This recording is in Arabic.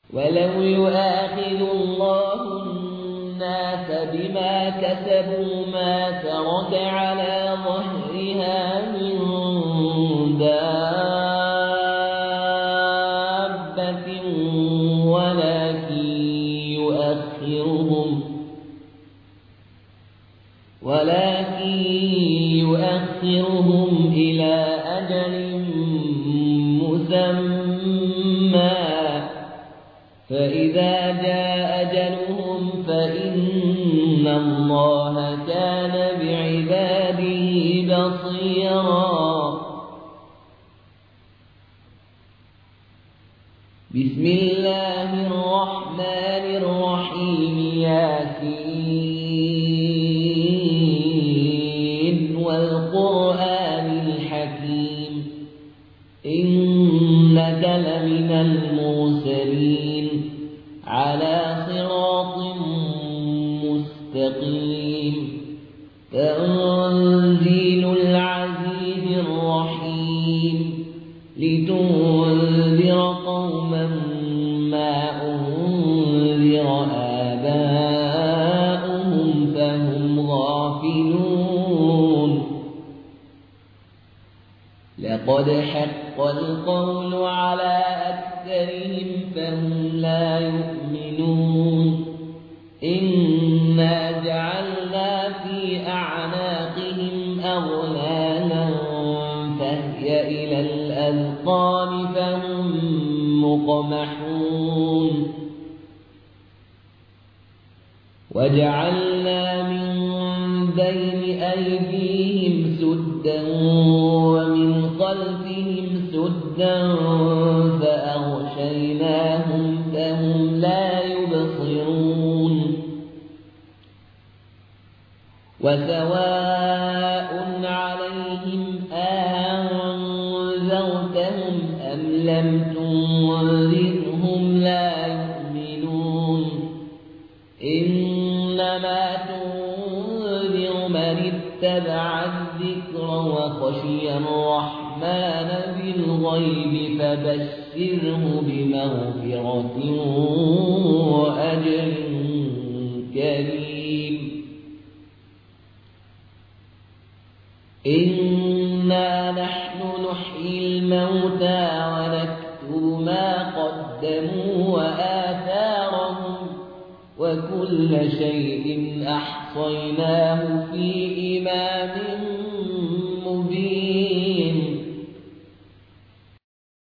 ولو يؤاخذ الله الناس بما كسبوا ما ترك على ظهرها من دابة ولكن يؤخرهم إلى أجل مسمى فإذا جاء أجلهم فإن الله كان بعباده بصيرا. بسم الله الرحمن الرحيم. ياسين والقرآن الحكيم إنك لمن المرسلين على صراط مستقيم. تنزيل العزيز الرحيم لتنذر قوما ما أنذر آباؤهم فهم غافلون. لقد حق القول على أكثرهم فهم لا يؤمنون. إنا جعلنا في أعناقهم أغلالا فهي إلى الأذقان فهم مقمحون. وجعلنا من بين أيديهم سدا ومن خلفهم سدا فأغشيناهم فهم لا يبصرون. وسواء عليهم أنذرتهم أم لم تنذرهم لا يؤمنون. إنما تنذر من اتبع الذكر وخشي الرحمن بالغيب فبشره بمغفرة وأجر كريم. إنا نحن نحيي الموتى ونكتب ما قدموا وآثارهم وكل شيء أحصيناه في إمام